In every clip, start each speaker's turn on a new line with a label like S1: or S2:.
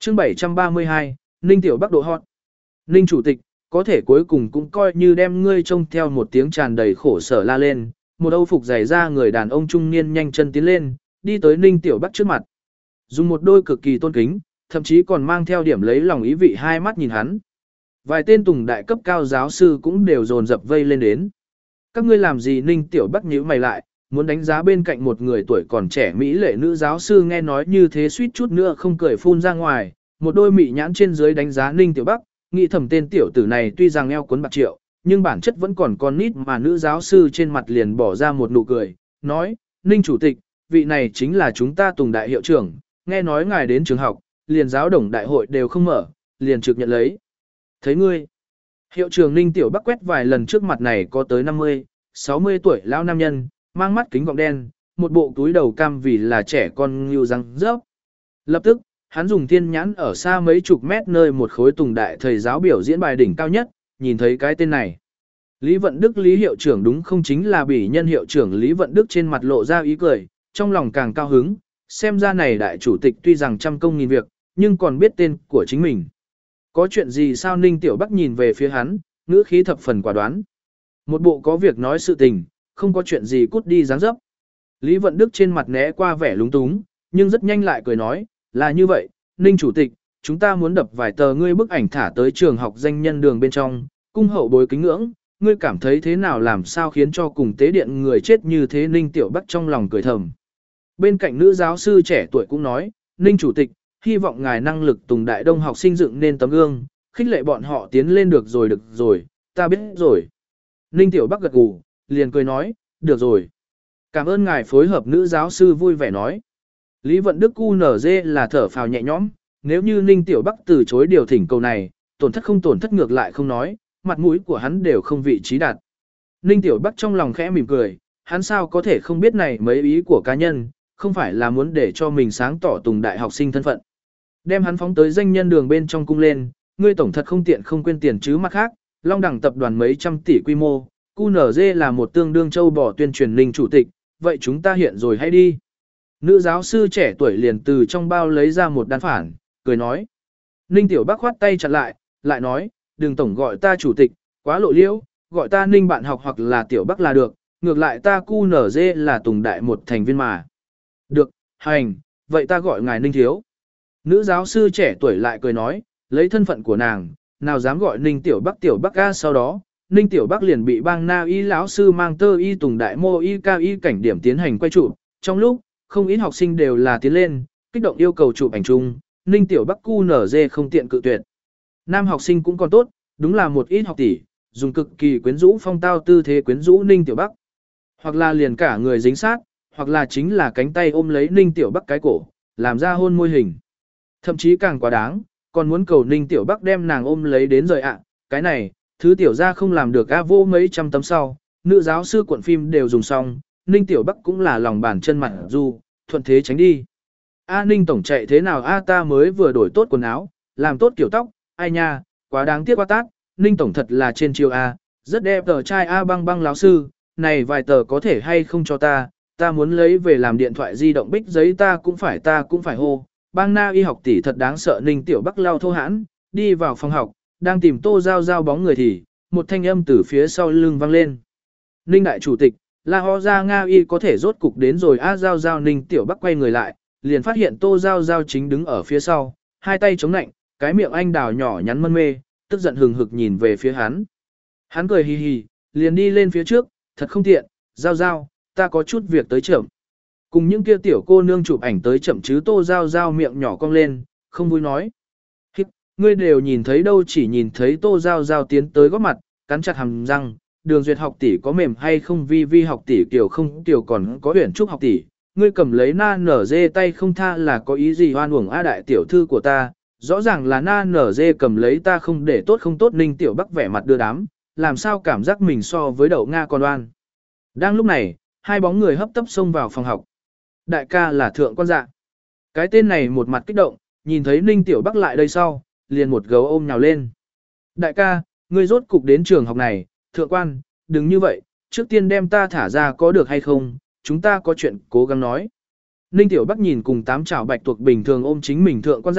S1: Chương 732, Ninh Tiểu Bắc độ hot. Ninh chủ tịch, có thể cuối cùng cũng coi như đem ngươi trông theo một tiếng tràn đầy khổ sở la lên, một âu phục dày ra người đàn ông trung niên nhanh chân tiến lên, đi tới Ninh Tiểu Bắc trước mặt. Dùng một đôi cực kỳ tôn kính, thậm chí còn mang theo điểm lấy lòng ý vị hai mắt nhìn hắn. Vài tên tùng đại cấp cao giáo sư cũng đều dồn dập vây lên đến. Các ngươi làm gì? Ninh Tiểu Bắc nhíu mày lại, muốn đánh giá bên cạnh một người tuổi còn trẻ mỹ lệ nữ giáo sư nghe nói như thế suýt chút nữa không cười phun ra ngoài, một đôi mị nhãn trên dưới đánh giá Ninh Tiểu Bắc, nghĩ thầm tên tiểu tử này tuy rằng eo cuốn bạc triệu, nhưng bản chất vẫn còn con nít mà nữ giáo sư trên mặt liền bỏ ra một nụ cười, nói, Ninh chủ tịch, vị này chính là chúng ta Tùng đại hiệu trưởng, nghe nói ngài đến trường học, liền giáo đồng đại hội đều không mở, liền trực nhận lấy. Thấy ngươi, hiệu trưởng Ninh Tiểu Bắc quét vài lần trước mặt này có tới 50, 60 tuổi lão nam nhân, mang mắt kính gọng đen, một bộ túi đầu cam vì là trẻ con như răng rớp. Lập tức, hắn dùng thiên nhãn ở xa mấy chục mét nơi một khối Tùng đại thầy giáo biểu diễn bài đỉnh cao nhất, nhìn thấy cái tên này. Lý Vận Đức Lý hiệu trưởng đúng không chính là bỉ nhân hiệu trưởng Lý Vận Đức trên mặt lộ ra ý cười, trong lòng càng cao hứng, xem ra này đại chủ tịch tuy rằng trăm công nghìn việc, nhưng còn biết tên của chính mình. Có chuyện gì sao? Ninh Tiểu Bắc nhìn về phía hắn, ngữ khí thập phần quả đoán. Một bộ có việc nói sự tình, không có chuyện gì cút đi dáng dấp. Lý Vận Đức trên mặt né qua vẻ lúng túng, nhưng rất nhanh lại cười nói, là như vậy, Ninh chủ tịch, chúng ta muốn đập vài tờ ngươi bức ảnh thả tới trường học danh nhân đường bên trong, cung hậu bối kính ngưỡng, ngươi cảm thấy thế nào, làm sao khiến cho cùng tế điện người chết như thế? Ninh Tiểu Bắc trong lòng cười thầm. Bên cạnh nữ giáo sư trẻ tuổi cũng nói, Ninh chủ tịch, hy vọng ngài năng lực Tùng đại đông học sinh dựng nên tấm gương, khích lệ bọn họ tiến lên. Được rồi, ta biết rồi. Ninh Tiểu Bắc gật gù, liền cười nói, được rồi. Cảm ơn ngài phối hợp. Nữ giáo sư vui vẻ nói. Lý Vận Đức QNZ là thở phào nhẹ nhõm, nếu như Ninh Tiểu Bắc từ chối điều thỉnh cầu này, tổn thất không tổn thất ngược lại không nói, mặt mũi của hắn đều không vị trí đạt. Ninh Tiểu Bắc trong lòng khẽ mỉm cười, hắn sao có thể không biết này mấy ý của cá nhân, không phải là muốn để cho mình sáng tỏ Tùng đại học sinh thân phận. Đem hắn phóng tới danh nhân đường bên trong cung lên, ngươi tổng thật không tiện không quên tiền chứ. Mặt khác, Long Đẳng tập đoàn mấy trăm tỷ quy mô, QNZ là một tương đương châu bò tuyên truyền Ninh chủ tịch, vậy chúng ta hiện rồi hay đi. Nữ giáo sư trẻ tuổi liền từ trong bao lấy ra một đan phản, cười nói. Ninh Tiểu Bắc khoát tay chặn lại nói, đừng tổng gọi ta chủ tịch, quá lộ liễu, gọi ta Ninh bạn học hoặc là Tiểu Bắc là được, ngược lại ta QNZ là Tùng đại một thành viên mà. Được, hành, vậy ta gọi ngài Ninh thiếu. Nữ giáo sư trẻ tuổi lại cười nói, lấy thân phận của nàng, nào dám gọi Ninh Tiểu Bắc A. Sau đó, Ninh Tiểu Bắc liền bị bang na y lão sư mang tơ y Tùng đại mô y cao y cảnh điểm tiến hành quay chụp. Trong lúc, không ít học sinh đều là tiến lên, kích động yêu cầu chụp ảnh chung, Ninh Tiểu Bắc QNZ không tiện cự tuyệt. Nam học sinh cũng còn tốt, đúng là một ít học tỷ, dùng cực kỳ quyến rũ phong tao tư thế quyến rũ Ninh Tiểu Bắc. Hoặc là liền cả người dính sát, hoặc là chính là cánh tay ôm lấy Ninh Tiểu Bắc cái cổ, làm ra hôn môi hình. Thậm chí càng quá đáng, còn muốn cầu Ninh Tiểu Bắc đem nàng ôm lấy đến rời ạ. Cái này, thứ tiểu ra không làm được vô mấy trăm tấm sau, nữ giáo sư cuộn phim đều dùng xong, Ninh Tiểu Bắc cũng là lòng bàn chân mặt du, thuận thế tránh đi. Ninh tổng chạy thế nào? Ta mới vừa đổi tốt quần áo, làm tốt kiểu tóc, ai nha, quá đáng tiếc quá tát, Ninh tổng thật là trên chiều rất đẹp. Tờ trai băng lão sư, này vài tờ có thể hay không cho ta muốn lấy về làm điện thoại di động bích giấy. Ta cũng phải hô. Bang na y học tỷ thật đáng sợ. Ninh Tiểu Bắc lau thô hãn, đi vào phòng học, đang tìm Tô Giao Giao bóng người thì, một thanh âm từ phía sau lưng vang lên. Ninh đại chủ tịch, La Ho Ra Nga y có thể rốt cục đến rồi. Giao Giao. Ninh Tiểu Bắc quay người lại, liền phát hiện Tô Giao Giao chính đứng ở phía sau, hai tay chống nạnh, cái miệng anh đào nhỏ nhắn mân mê, tức giận hừng hực nhìn về phía hắn. Hắn cười hì hì, liền đi lên phía trước, thật không tiện, Giao Giao, ta có chút việc tới chậm. Cùng những kia tiểu cô nương chụp ảnh tới chậm chứ? Tô Giao Giao miệng nhỏ cong lên, không vui nói. Ngươi đều nhìn thấy đâu? Chỉ nhìn thấy Tô Giao Giao tiến tới góp mặt, cắn chặt hàm răng. Đường Duyệt học tỷ có mềm hay không? Vi Vi học tỷ kiểu không tiểu, còn có Huyền Trúc học tỷ. Ngươi cầm lấy na nở dê tay không tha là có ý gì? Hoan uổng đại tiểu thư của ta, rõ ràng là na nở dê cầm lấy ta không để tốt không tốt. Ninh Tiểu Bắc vẻ mặt đưa đám, làm sao cảm giác mình so với đậu Nga còn oan. Đang lúc này, hai bóng người hấp tấp xông vào phòng học. Đại ca là Thượng Quan Dạ. Cái tên này một mặt kích động, nhìn thấy Ninh Tiểu Bắc lại đây sau, liền một gấu ôm nhào lên. Đại ca, ngươi rốt cục đến trường học này. Thượng Quan, đừng như vậy, trước tiên đem ta thả ra có được hay không, chúng ta có chuyện cố gắng nói. Ninh Tiểu Bắc nhìn cùng tám chảo bạch tuộc bình thường ôm chính mình Thượng Quan Dạ,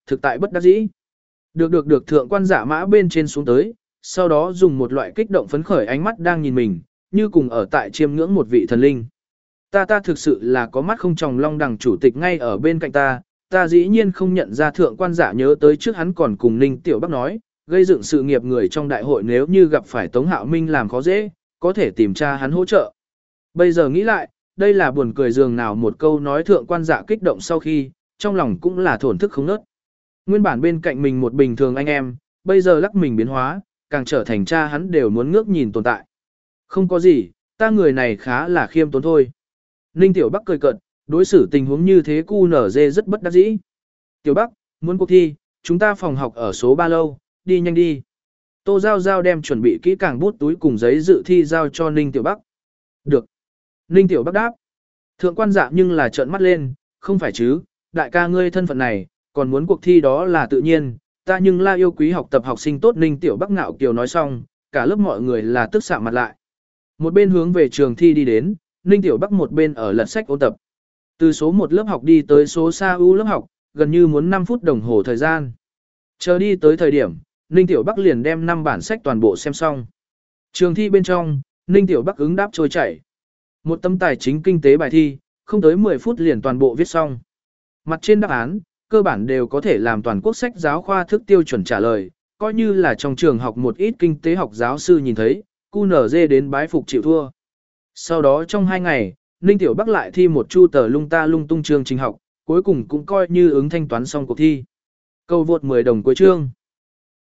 S1: thực tại bất đắc dĩ. Được thượng quan giả mã bên trên xuống tới, sau đó dùng một loại kích động phấn khởi ánh mắt đang nhìn mình, như cùng ở tại chiêm ngưỡng một vị thần linh. Ta thực sự là có mắt không tròng long đằng chủ tịch ngay ở bên cạnh ta dĩ nhiên không nhận ra thượng quan giả nhớ tới trước hắn còn cùng Ninh Tiểu Bắc nói, gây dựng sự nghiệp người trong đại hội nếu như gặp phải Tống Hạo Minh làm khó dễ, có thể tìm tra hắn hỗ trợ. Bây giờ nghĩ lại, đây là buồn cười dường nào một câu nói thượng quan giả kích động sau khi, trong lòng cũng là thổn thức không nớt. Nguyên bản bên cạnh mình một bình thường anh em, bây giờ lắc mình biến hóa, càng trở thành cha hắn đều muốn ngước nhìn tồn tại. Không có gì, ta người này khá là khiêm tốn thôi. Ninh Tiểu Bắc cười cợt, đối xử tình huống như thế QNZ rất bất đắc dĩ. Tiểu Bắc, muốn cuộc thi, chúng ta phòng học ở số 3 lâu, đi nhanh đi. Tô Giao Giao đem chuẩn bị kỹ càng bút túi cùng giấy dự thi giao cho Ninh Tiểu Bắc. Được. Ninh Tiểu Bắc đáp. Thượng quan dạ nhưng là trợn mắt lên, không phải chứ, đại ca ngươi thân phận này, còn muốn cuộc thi đó là tự nhiên, ta nhưng la yêu quý học tập học sinh tốt. Ninh Tiểu Bắc ngạo kiều nói xong, cả lớp mọi người là tức xạ mặt lại. Một bên hướng về trường thi đi đến, Ninh Tiểu Bắc một bên ở lật sách ôn tập. Từ số 1 lớp học đi tới số xa ưu lớp học, gần như muốn 5 phút đồng hồ thời gian. Chờ đi tới thời điểm, Ninh Tiểu Bắc liền đem 5 bản sách toàn bộ xem xong. Trường thi bên trong, Ninh Tiểu Bắc ứng đáp trôi chảy. Một tấm tài chính kinh tế bài thi, không tới 10 phút liền toàn bộ viết xong. Mặt trên đáp án, cơ bản đều có thể làm toàn quốc sách giáo khoa thức tiêu chuẩn trả lời, coi như là trong trường học một ít kinh tế học giáo sư nhìn thấy, QNZ đến bái phục chịu thua. Sau đó trong 2 ngày, Ninh Tiểu Bắc lại thi một chu tờ lung ta lung tung chương trình học, cuối cùng cũng coi như ứng thanh toán xong cuộc thi. Câu vượt 10 đồng cuối chương.